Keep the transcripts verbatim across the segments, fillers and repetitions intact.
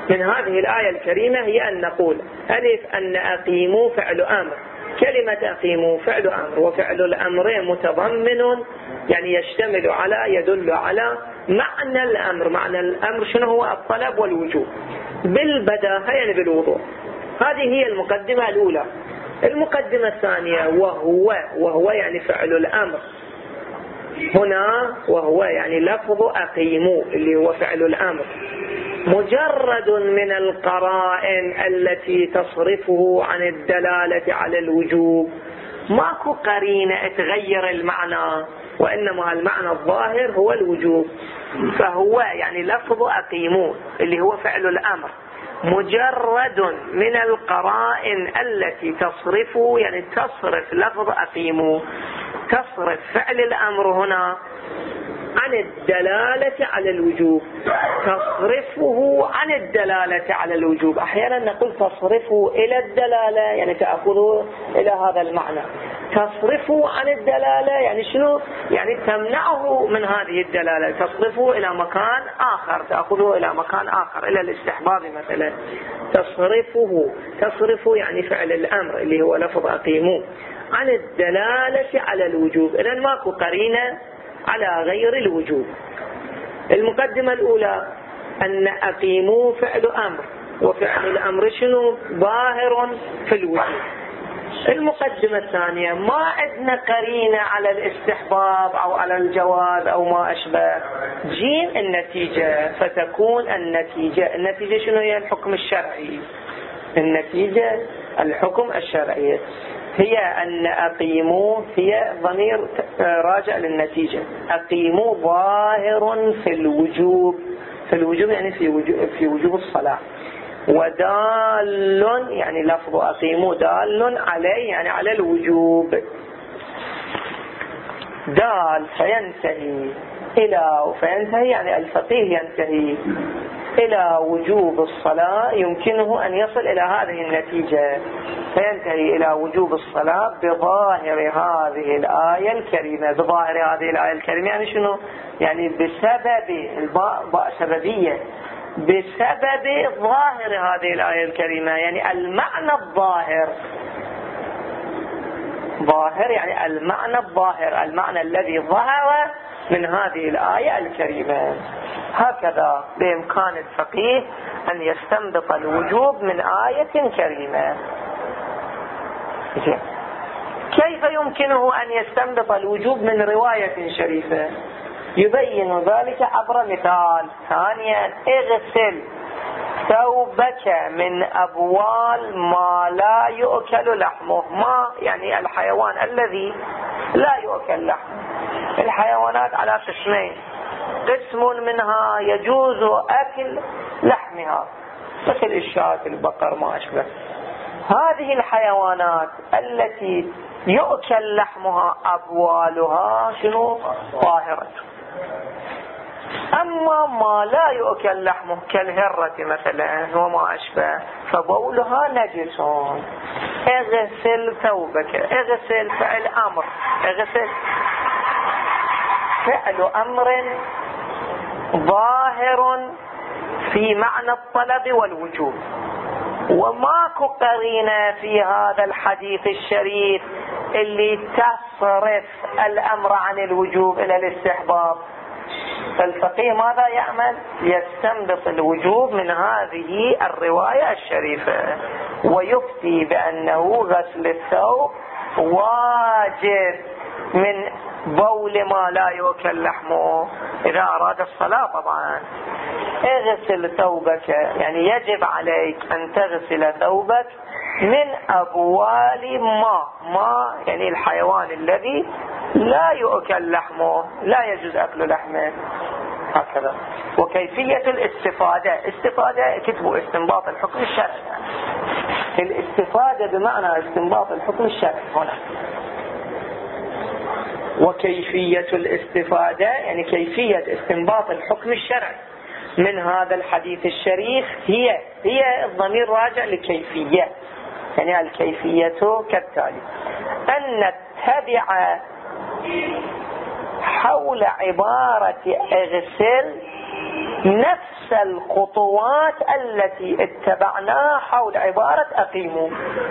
من هذه الآية الكريمة هي أن نقول ألف أن أقيموا فعل أمر. كلمة أقيموا فعل أمر، وفعل الأمر متضمن يعني يشتمل على يدل على معنى الأمر. معنى الأمر شنو هو؟ الطلب والوجوب بالبداهة يعني بالوضوح. هذه هي المقدمة الأولى. المقدمة الثانية وهو، وهو يعني فعل الأمر هنا، وهو يعني لفظ أقيموا اللي هو فعل الأمر مجرد من القرائن التي تصرفه عن الدلالة على الوجوب. ماكو قرينة تغير المعنى، وإنما المعنى الظاهر هو الوجوب. فهو يعني لفظ أقيموا اللي هو فعل الأمر مجرد من القرائن التي تصرفه، يعني تصرف لفظ أقيموا، تصرف فعل الأمر هنا عن الدلالة على الوجوب، تصرفه عن الدلالة على الوجوب. أحيانا نقول تصرفه إلى الدلالة يعني تأخذه إلى هذا المعنى. تصرفه عن الدلالة يعني شنو؟ يعني تمنعه من هذه الدلالة، تصرفه إلى مكان آخر، تأخذه إلى مكان آخر، إلى الاستحباب مثلا. تصرفه، تصرفه يعني فعل الأمر اللي هو لفظ أقيموا عن الدلالة على الوجوب. إذن ماكو قرينة على غير الوجوب. المقدمة الأولى أن أقيموا فعل أمر، وفعل الأمر شنو؟ ظاهر في الوجوب. المقدمة الثانية ما عندنا قرينة على الاستحباب أو على الجواز أو ما أشبه. جيم النتيجة، فتكون النتيجة، النتيجة شنو هي؟ الحكم الشرعي. النتيجة الحكم الشرعي هي أن أقيموا هي ضمير راجع للنتيجة. أقيموا ظاهر في الوجوب، في الوجوب يعني في وجوب, في وجوب الصلاة. ودال يعني لفظ أقيموا دال عليه يعني على الوجوب. دال فينتهي إلى، فينتهي يعني الفقيه ينتهي إلى وجوب الصلاة، يمكنه أن يصل إلى هذه النتيجة، فينتهي إلى وجوب الصلاة بظاهر هذه الآية الكريمة. بظاهر هذه الآية الكريمة يعني شنو؟ يعني بسبب الباء، باء سببية، بسبب ظاهر هذه الآية الكريمة، يعني المعنى الظاهر. ظاهر يعني المعنى الظاهر، المعنى الذي ظهر من هذه الآية الكريمة. هكذا بإمكان الفقيه أن يستنبط الوجوب من آية كريمة. كيف يمكنه أن يستنبط الوجوب من رواية شريفة؟ يبين ذلك عبر مثال. ثانيا اغسل ثوبك من أبوال ما لا يؤكل لحمه. ما يعني الحيوان الذي لا يؤكل لحمه. الحيوانات على قسمين، قسم منها يجوز أكل لحمها مثل الشاة، البقر، ما أشبه. هذه الحيوانات التي يؤكل لحمها أبوالها شنو؟ طاهرة. أما ما لا يؤكل لحمه كالهرة مثلا وما أشبه فبولها نجس. اغسل ثوبك، اغسل فعل أمر، اغسل فعل أمر ظاهر في معنى الطلب والوجوب. وماكو قرينة في هذا الحديث الشريف اللي تصرف الأمر عن الوجوب إلى الاستحباب. فالفقيه ماذا يعمل؟ يستنبط الوجوب من هذه الرواية الشريفة، ويفتي بأنه غسل الثوب واجب من بول ما لا يؤكل لحمه إذا أراد الصلاة. طبعا اغسل ثوبك يعني يجب عليك أن تغسل ثوبك من أبوال ما، ما يعني الحيوان الذي لا يؤكل لحمه، لا يجوز أكل لحمه. هكذا. وكيفية الاستفادة، استفادة كتبوا استنباط الحكم الشرعي، الاستفادة بمعنى استنباط الحكم الشرعي هنا. وكيفية الاستفادة يعني كيفية استنباط الحكم الشرعي من هذا الحديث الشريف هي هي الضمير راجع لكيفية، يعني الكيفية كالتالي: أن نتبع حول عبارة اغسل نفس الخطوات التي اتبعناها حول عبارة أقيموا،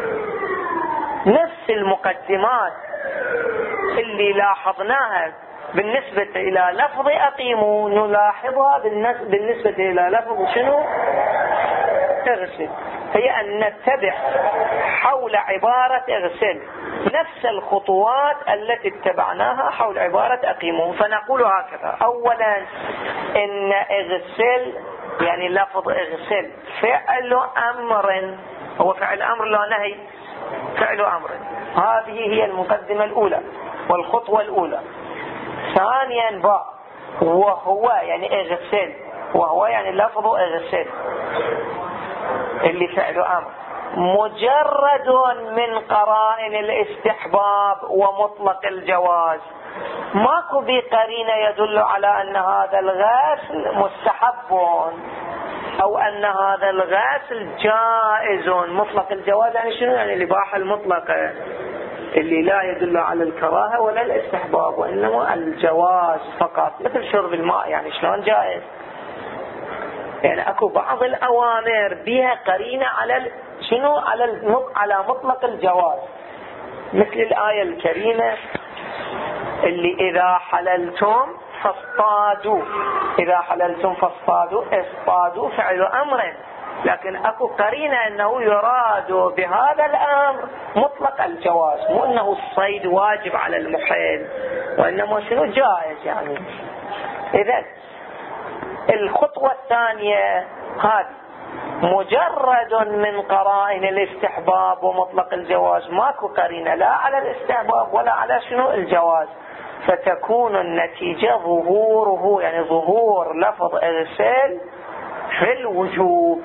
نفس المقدمات اللي لاحظناها بالنسبة إلى لفظ أقيموا نلاحظها بالنسبة إلى لفظ شنو؟ اغسل. هي أن نتبع حول عبارة اغسل نفس الخطوات التي اتبعناها حول عبارة أقيموا. فنقول هكذا: أولا إن اغسل يعني لفظ اغسل فعل أمر، هو فعل أمر لا نهي، فعل أمر. هذه هي المقدمة الأولى والخطوة الأولى. ثانيا باء وهو يعني اغسل، وهو يعني لفظ اغسل اللي فعل أمر مجرد من قرائن الاستحباب ومطلق الجواز، ماكو بقرينة يدل على أن هذا الغسل مستحب أو أن هذا الغسل جائز. مطلق الجواز يعني شنو؟ يعني الإباحة المطلقة اللي لا يدل على الكراهة ولا الاستحباب وإنما الجواز فقط، مثل شرب الماء يعني شلون جائز. يعني اكو بعض الأوامر بها قرينة على شنو؟ على على مطلق الجواز، مثل الآية الكريمة اللي إذا حللتم فاصطادوا، إذا حللتم فاصطادوا، اصطادوا فعل أمر، لكن اكو قرينة انه يراد بهذا الامر مطلق الجواز، مو انه الصيد واجب على المحيل وانما شنو جائز يعني. اذا الخطوة الثانية هذه مجرد من قرائن الاستحباب ومطلق الجواز، ماكو قرينة لا على الاستحباب ولا على شنو الجواز، فتكون النتيجة ظهوره، يعني ظهور لفظ اغسل في الوجوب،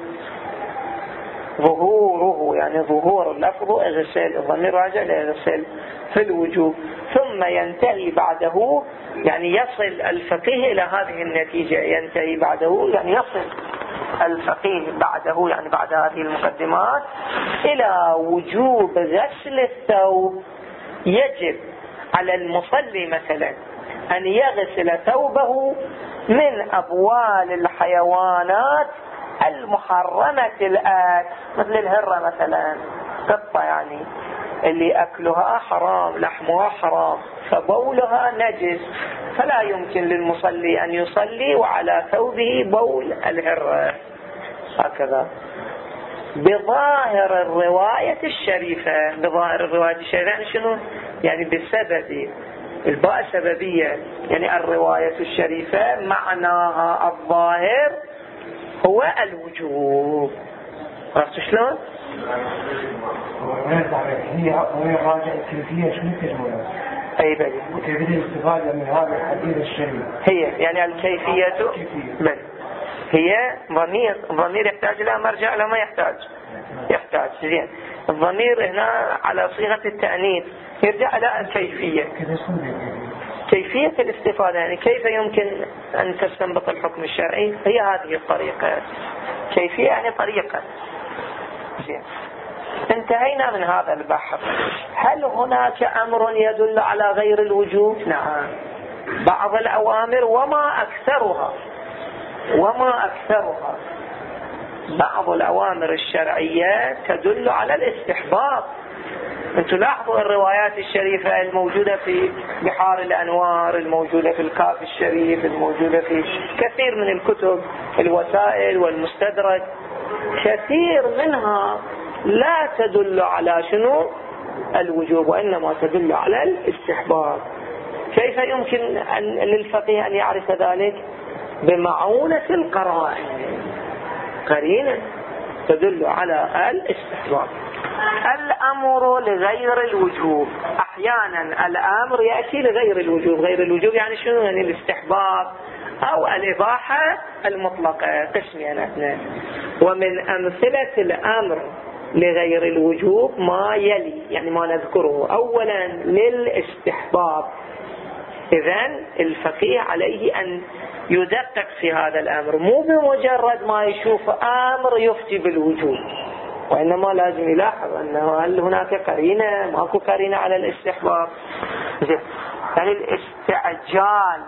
ظهوره يعني ظهور لفظ اغسل، الضمير راجع لاغسل في الوجوب، ثم ينتهي بعده يعني يصل الفقيه إلى هذه النتيجة، ينتهي بعده يعني يصل الفقيه بعده يعني بعد هذه المقدمات إلى وجوب غسل الثوب. يجب على المصلي مثلا أن يغسل ثوبه من أبوال الحيوانات المحرمة الآكل، مثل الهرة مثلا، قطة يعني اللي أكلها حرام، لحمها حرام، فبولها نجس، فلا يمكن للمصلي أن يصلي وعلى ثوبه بول الهرة. هكذا بظاهر الرواية الشريفة. بظاهر الرواية الشريفة يعني شنو؟ يعني بسبب الباء سببية، يعني الرواية الشريفة معناها الظاهر هو الوجوب. عرفت شلون؟ هي هي راجع الكيفية شنو تجمعها؟ أي بلي وكيفية الاستفادة من هذا الحديث الشريف هي يعني الكيفية بل هي ضمير، ضمير يحتاج إلى مرجع لا ما يحتاج؟ يحتاج. زين، الضمير هنا على صيغة التأنيث يرجع إلى الكيفية، كيفية الاستفادة، يعني كيف يمكن أن تستنبط الحكم الشرعي، هي هذه الطريقة. كيفية يعني طريقة. زين، انتهينا من هذا البحث. هل هناك أمر يدل على غير الوجوب؟ نعم، بعض الأوامر وما أكثرها وما أكثرها بعض الأوامر الشرعية تدل على الاستحباب. انتم لاحظوا الروايات الشريفة الموجودة في بحار الأنوار، الموجودة في الكاف الشريف، الموجودة في كثير من الكتب الوسائل والمستدرك، كثير منها لا تدل على شنو الوجوب وإنما تدل على الاستحباب. كيف يمكن أن للفقيه أن يعرف ذلك؟ بمعونة القرائن، قرينة تدل على الاستحباب. الأمر لغير الوجوب، أحيانا الأمر يأتي لغير الوجوب. غير الوجوب يعني شنو؟ يعني الاستحباب أو الإباحة المطلقة، قسمين اثنين. ومن أمثلة الأمر لغير الوجوب ما يلي، يعني ما نذكره. أولا للاستحباب، إذن الفقيه عليه أن يدقق في هذا الأمر، مو بمجرد ما يشوف أمر يفتي بالوجوب، وإنما لازم يلاحظ أنه هل هناك قرينة، ماكو قرينة على الاستحباب. يعني الاستعجال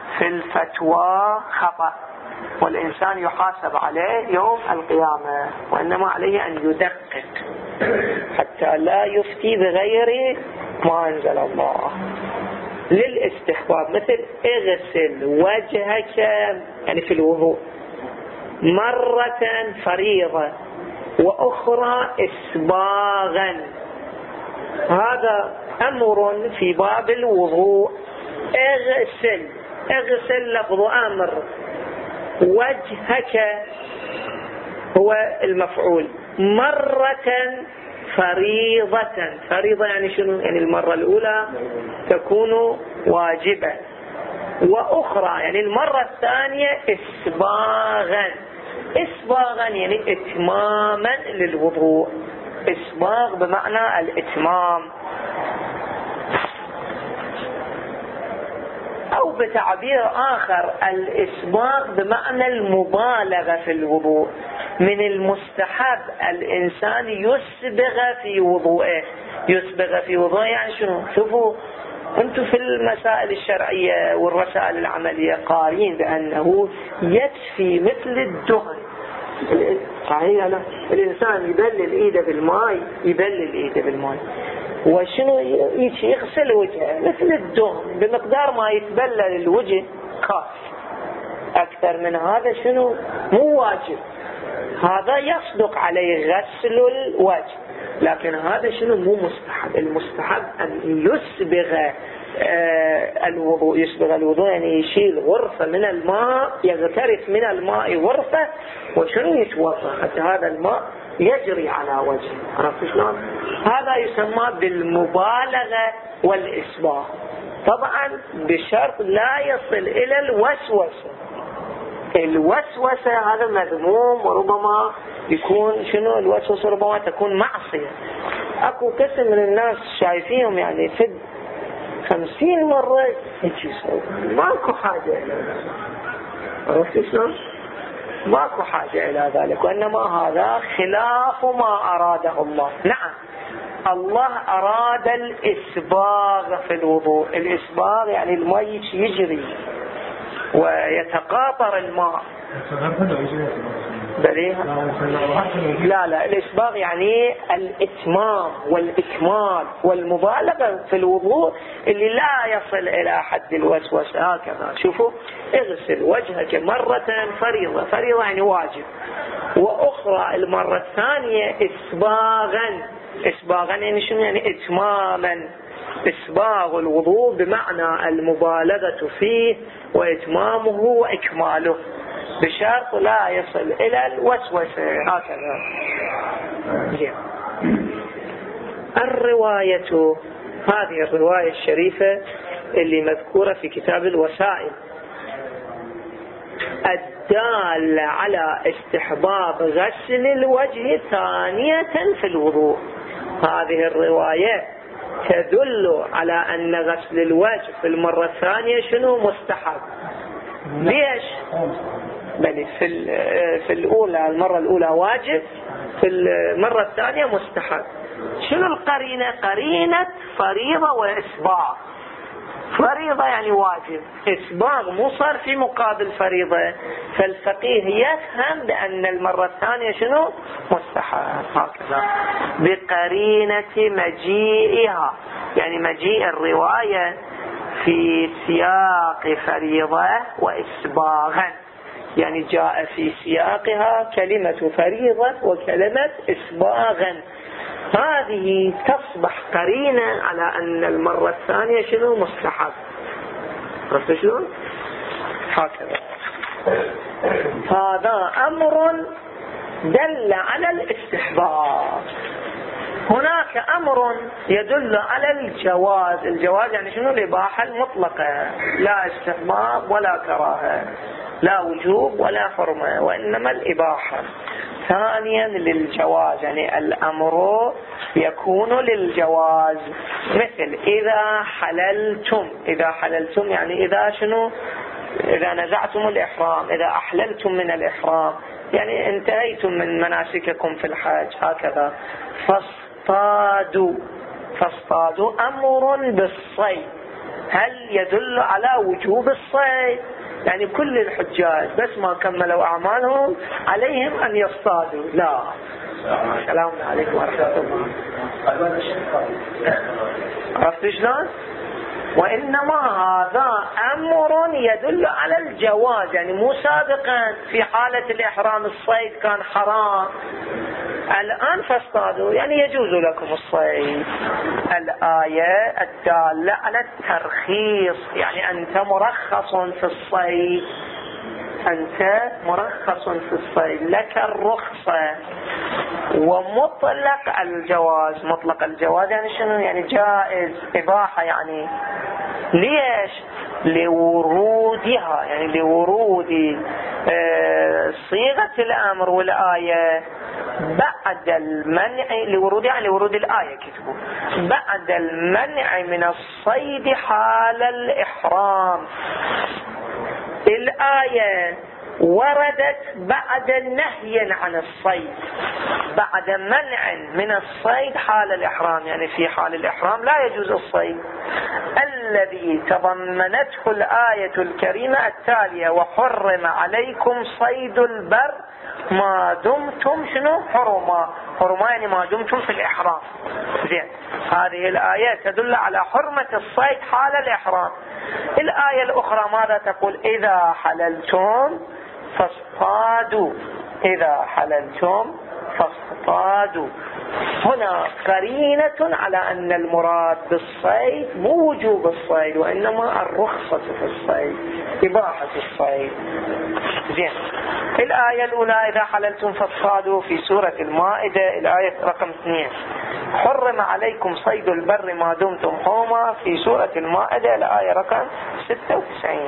في الفتوى خطأ، والإنسان يحاسب عليه يوم القيامة، وإنما عليه أن يدقق حتى لا يفتي بغير ما أنزل الله. للاستحباب مثل اغسل وجهك يعني في الوضوء مرة فريضة وأخرى إسباغا، هذا أمر في باب الوضوء. اغسل، اغسل لفظ أمر، وجهك هو المفعول، مرة فريضة، فريضة يعني شنو؟ يعني المرة الأولى تكون واجبة، وأخرى يعني المرة الثانية إسباغا، إسباغا يعني إتماما للوضوء، إسباغ بمعنى الإتمام، أو بتعبير آخر الإسباغ بمعنى المبالغة في الوضوء. من المستحب الإنسان يسبغ في وضوءه، يسبغ في وضوءه يعني شنو؟ شوفوا أنتم في المسائل الشرعية والرسائل العملية قارين بأنه يكفي مثل الدهن، صحيح لا؟ الإنسان يبلل إيده بالماء، يبلل إيده بالماء، وشنو يغسل وجهه مثل الدهن بمقدار ما يتبلل الوجه كافي. أكثر من هذا شنو؟ مو واجب، هذا يصدق عليه غسل الوجه، لكن هذا شنو؟ مو مستحب. المستحب أن يسبغ آه الوضوء، يسبغ الوضوء يعني يشيل غرفة من الماء، يغترف من الماء غرفة وشنو يتوضأ حتى هذا الماء يجري على وجهه. عرفت شلون؟ هذا يسمى بالمبالغة والإسباغ، طبعا بشرط لا يصل إلى الوسوسة. الوسوسة هذا مذموم، وربما يكون شنو الوسوسة؟ ربما تكون معصية. اكو كثير من الناس شايفيهم يعني في خمسين مرة هيك يسوي، ماكو حاجة إلى ذلك. عرفت شلون؟ ماكو حاجة إلى ذلك، وإنما هذا خلاف ما أراده الله. نعم الله أراد الإسباغ في الوضوء، الإسباغ يعني الماء يجري ويتقاطر الماء. لا لا الإسباغ يعني الإتمام والإكمال والمبالغة في الوضوء اللي لا يصل إلى حد الوسوسة. هكذا شوفوا، اغسل وجهك مرة فريضة، فريضة يعني واجب، وأخرى المرة الثانية إسباغا، إسباغا يعني شنو؟ يعني إتماما. إسباغ الوضوء بمعنى المبالغة فيه وإتمامه وإكماله بشرط لا يصل إلى الوسوسة. هكذا. الرواية، هذه الرواية الشريفة اللي مذكورة في كتاب الوسائل الدالة على استحباب غسل الوجه ثانية في الوضوء، هذه الرواية تدل على أن غسل الوجه في المرة الثانية شنو؟ مستحب. ليش؟ بل في في الأولى المرة الأولى واجب، في المرة الثانية مستحب. شنو القرينة؟ قرينة فريضة وإسباغ. فريضة يعني واجب، إسباغ مو صار في مقابل فريضة، فالفقيه يفهم بأن المرة الثانية شنو؟ مستحب. هكذا بقرينة مجيئها، يعني مجيء الرواية في سياق فريضة وإسباغا، يعني جاء في سياقها كلمة فريضة وكلمة إسباغا، هذه تصبح قرينة على أن المرة الثانية شنو؟ مستحب. عرفت شلون؟ هكذا. هذا أمر دل على الاستحباب. هناك أمر يدل على الجواز، الجواز يعني شنو؟ الإباحة المطلقة، لا استحباب ولا كراهة، لا وجوب ولا حرمة، وإنما الإباحة. ثانيا للجواز، يعني الأمر يكون للجواز، مثل إذا حللتم، إذا حللتم يعني إذا شنو؟ إذا نزعتم الإحرام، إذا أحللتم من الإحرام، يعني انتهيتم من مناسككم في الحج. هكذا. فاصطادوا، فاصطادوا أمر بالصيد، هل يدل على وجوب الصيد؟ يعني كل الحجاج بس ما كملوا أعمالهم عليهم أن يصطادوا. لا. السلام عليكم ورحمة الله. عرفت شلون؟ وإنما هذا أمر يدل على الجواز، يعني مو سابقا في حالة الإحرام الصيد كان حرام، الآن فاصطادوا يعني يجوز لكم الصيد. الآية الدالة على الترخيص، يعني أنت مرخص في الصيد، أنت مرخص في الصيد، لك الرخصة. ومطلق الجواز، مطلق الجواز يعني شنو؟ يعني جائز، إباحة. يعني ليش؟ لورودها، يعني لورود صيغة الأمر والآية بعد المنع، لورود يعني لورود الآية كتبوا بعد المنع من الصيد حال الإحرام. الآية وردت بعد نهي عن الصيد، بعد منع من الصيد حال الإحرام، يعني في حال الإحرام لا يجوز الصيد. الذي تضمنته الآية الكريمة التالية: وحرم عليكم صيد البر ما دمتم شنو؟ حرما. حرما يعني ما دمتم في الإحرام. زين، هذه الآية تدل على حرمة الصيد حال الإحرام. الآية الأخرى ماذا تقول؟ إذا حللتم فاصطادوا، إذا حللتم فاصطادوا. هنا قرينة على أن المراد بالصيد مو وجوب الصيد، وإنما الرخصة في الصيد، إباحة الصيد. زين، الآية الأولى إذا حللتم فاصطادوا في سورة المائدة، الآية رقم اثنين. حرم عليكم صيد البر ما دمتم حرما في سورة المائدة، الآية رقم ستة وتسعين.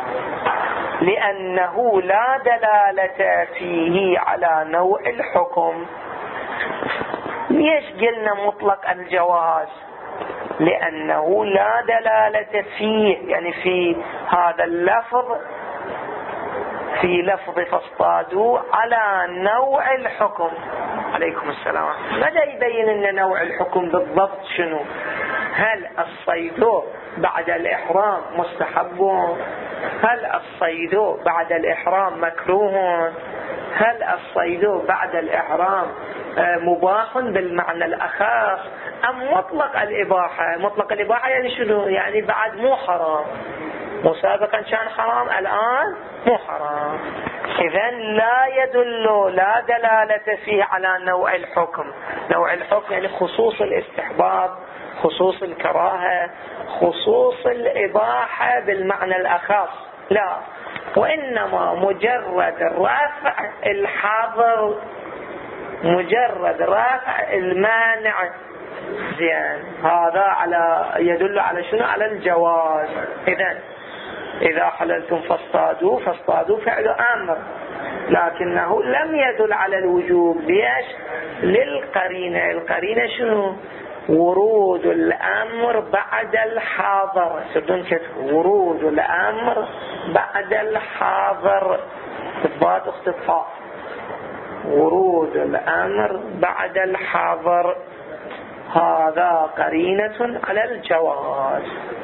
لأنه لا دلالة فيه على نوع الحكم. ليش قلنا مطلق الجواز؟ لأنه لا دلالة فيه، يعني في هذا اللفظ، في لفظ فاصطادوا، على نوع الحكم. عليكم السلام. ماذا يبين ان نوع الحكم بالضبط شنو؟ هل الصيد بعد الإحرام مستحب؟ هل الصيد بعد الإحرام مكروه؟ هل الصيد بعد الإحرام مباح بالمعنى الأخص أم مطلق الإباحة؟ مطلق الإباحة يعني شنو؟ يعني بعد مو حرام، مسابقا كان حرام الآن مو حرام. إذن لا يدل، لا دلالة فيه على نوع الحكم. نوع الحكم يعني خصوص الاستحباب، خصوص الكراهة، خصوص الإباحة بالمعنى الأخص، لا، وإنما مجرد رفع الحظر، مجرد رفع المانع. زين، هذا على يدل على شنو؟ على الجواز. إذن إذا حللتم فاصطادوا، فاصطادوا فعل أمر، لكنه لم يدل على الوجوب. ليش؟ للقرينة. القرينة شنو؟ ورود الأمر بعد الحاضر. سردون كتب ورود الأمر بعد الحاضر، إثبات اختفاء. ورود الأمر بعد الحاضر، هذا قرينة على الجواز.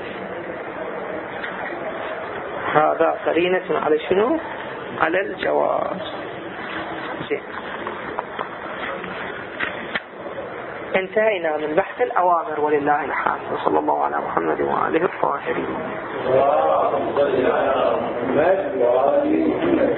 هذا قرينة على شنو؟ على الجواز. زين، انتهينا من بحث الأوامر ولله الحمد، وصلى الله على محمد وآله الطاهرين.